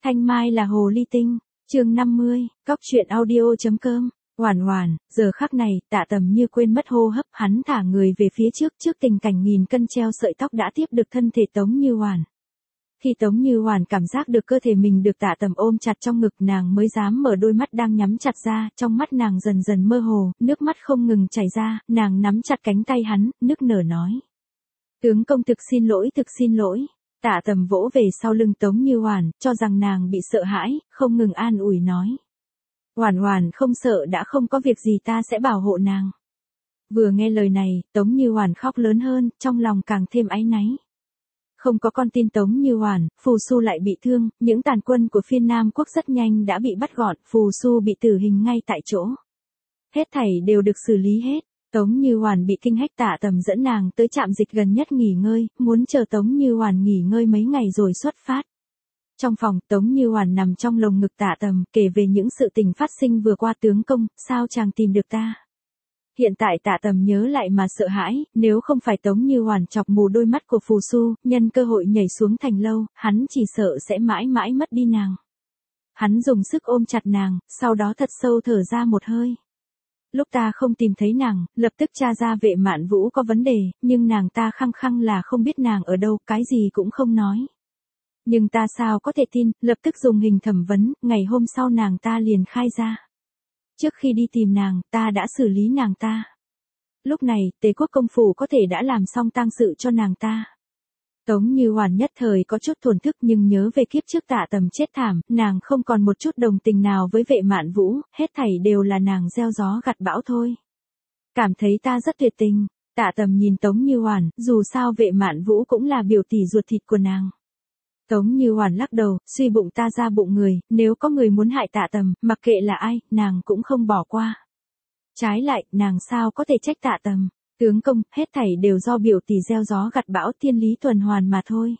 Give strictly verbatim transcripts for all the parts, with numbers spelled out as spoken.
Thanh Mai là hồ ly tinh, chương năm mươi, cóc truyện audio chấm com. Oản Oản, giờ khắc này, Tạ Tầm như quên mất hô hấp, hắn thả người về phía trước, trước tình cảnh nghìn cân treo sợi tóc đã tiếp được thân thể Tống Như Hoản. Khi Tống Như Hoản cảm giác được cơ thể mình được Tạ Tầm ôm chặt trong ngực, nàng mới dám mở đôi mắt đang nhắm chặt ra, trong mắt nàng dần dần mơ hồ, nước mắt không ngừng chảy ra, nàng nắm chặt cánh tay hắn, nức nở nói: "Tướng công thực xin lỗi, thực xin lỗi." Tạ Tầm vỗ về sau lưng Tống Như Hoản, cho rằng nàng bị sợ hãi, không ngừng an ủi nói: "Hoản Hoản không sợ, đã không có việc gì, ta sẽ bảo hộ nàng." Vừa nghe lời này, Tống Như Hoản khóc lớn hơn, trong lòng càng thêm áy náy. Không có con tin Tống Như Hoản, Phù Su lại bị thương, những tàn quân của phiên Nam quốc rất nhanh đã bị bắt gọn, Phù Su bị tử hình ngay tại chỗ. Hết thảy đều được xử lý hết. Tống Như Hoản bị kinh hách, Tạ Tầm dẫn nàng tới trạm dịch gần nhất nghỉ ngơi, muốn chờ Tống Như Hoản nghỉ ngơi mấy ngày rồi xuất phát. Trong phòng, Tống Như Hoản nằm trong lồng ngực Tạ Tầm, kể về những sự tình phát sinh vừa qua. "Tướng công, sao chàng tìm được ta?" Hiện tại Tạ Tầm nhớ lại mà sợ hãi, nếu không phải Tống Như Hoản chọc mù đôi mắt của Phù Su, nhân cơ hội nhảy xuống thành lâu, hắn chỉ sợ sẽ mãi mãi mất đi nàng. Hắn dùng sức ôm chặt nàng, sau đó thật sâu thở ra một hơi. "Lúc ta không tìm thấy nàng, lập tức tra ra Vệ Mạn Vũ có vấn đề, nhưng nàng ta khăng khăng là không biết nàng ở đâu, cái gì cũng không nói. Nhưng ta sao có thể tin, lập tức dùng hình thẩm vấn, ngày hôm sau nàng ta liền khai ra. Trước khi đi tìm nàng, ta đã xử lý nàng ta. Lúc này, Tế Quốc công phủ có thể đã làm xong tang sự cho nàng ta." Tống Như Hoản nhất thời có chút thổn thức, nhưng nhớ về kiếp trước Tạ Tầm chết thảm, nàng không còn một chút đồng tình nào với Vệ Mạn Vũ, hết thảy đều là nàng gieo gió gặt bão thôi. "Cảm thấy ta rất tuyệt tình." Tạ Tầm nhìn Tống Như Hoản, dù sao Vệ Mạn Vũ cũng là biểu tỷ ruột thịt của nàng. Tống Như Hoản lắc đầu, suy bụng ta ra bụng người, nếu có người muốn hại Tạ Tầm, mặc kệ là ai, nàng cũng không bỏ qua. Trái lại, nàng sao có thể trách Tạ Tầm? "Tướng công, hết thảy đều do biểu tỷ gieo gió gặt bão, thiên lý tuần hoàn mà thôi."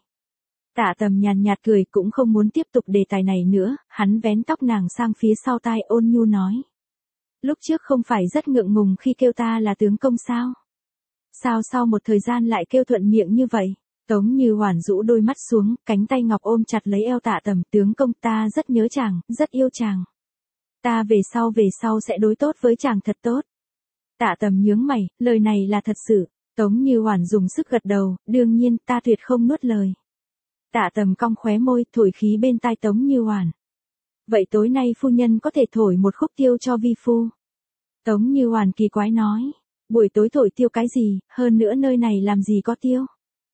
Tạ Tầm nhàn nhạt cười, cũng không muốn tiếp tục đề tài này nữa, hắn vén tóc nàng sang phía sau tai, ôn nhu nói: "Lúc trước không phải rất ngượng ngùng khi kêu ta là tướng công sao? Sao sau một thời gian lại kêu thuận miệng như vậy?" Tống Như Hoản rũ đôi mắt xuống, cánh tay ngọc ôm chặt lấy eo Tạ Tầm: "Tướng công, ta rất nhớ chàng, rất yêu chàng. Ta về sau về sau sẽ đối tốt với chàng thật tốt." Tạ Tầm nhướng mày, lời này là thật sự. Tống Như Hoản dùng sức gật đầu, "Đương nhiên, ta tuyệt không nuốt lời." Tạ Tầm cong khóe môi, thổi khí bên tai Tống Như Hoản: "Vậy tối nay phu nhân có thể thổi một khúc tiêu cho vi phu?" Tống Như Hoản kỳ quái nói: "Buổi tối thổi tiêu cái gì, hơn nữa nơi này làm gì có tiêu?"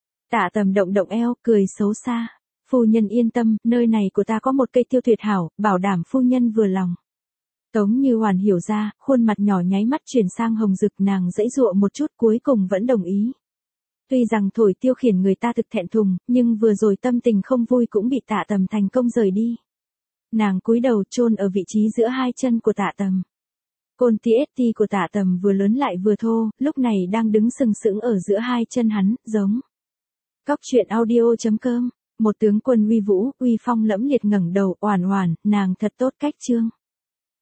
Tạ Tầm động động eo, cười xấu xa: "Phu nhân yên tâm, nơi này của ta có một cây tiêu tuyệt hảo, bảo đảm phu nhân vừa lòng." Tống Như Hoản hiểu ra, khuôn mặt nhỏ nháy mắt chuyển sang hồng rực, nàng giãy giụa một chút cuối cùng vẫn đồng ý. Tuy rằng thổi tiêu khiến người ta thực thẹn thùng, nhưng vừa rồi tâm tình không vui cũng bị Tạ Tầm thành công rời đi. Nàng cúi đầu chôn ở vị trí giữa hai chân của Tạ Tầm. Côn ti ét ti của Tạ Tầm vừa lớn lại vừa thô, lúc này đang đứng sừng sững ở giữa hai chân hắn, giống. Cóc truyện audio chấm com. Một tướng quân uy vũ, uy phong lẫm liệt ngẩng đầu: "Oản Oản, nàng thật tốt cách trương."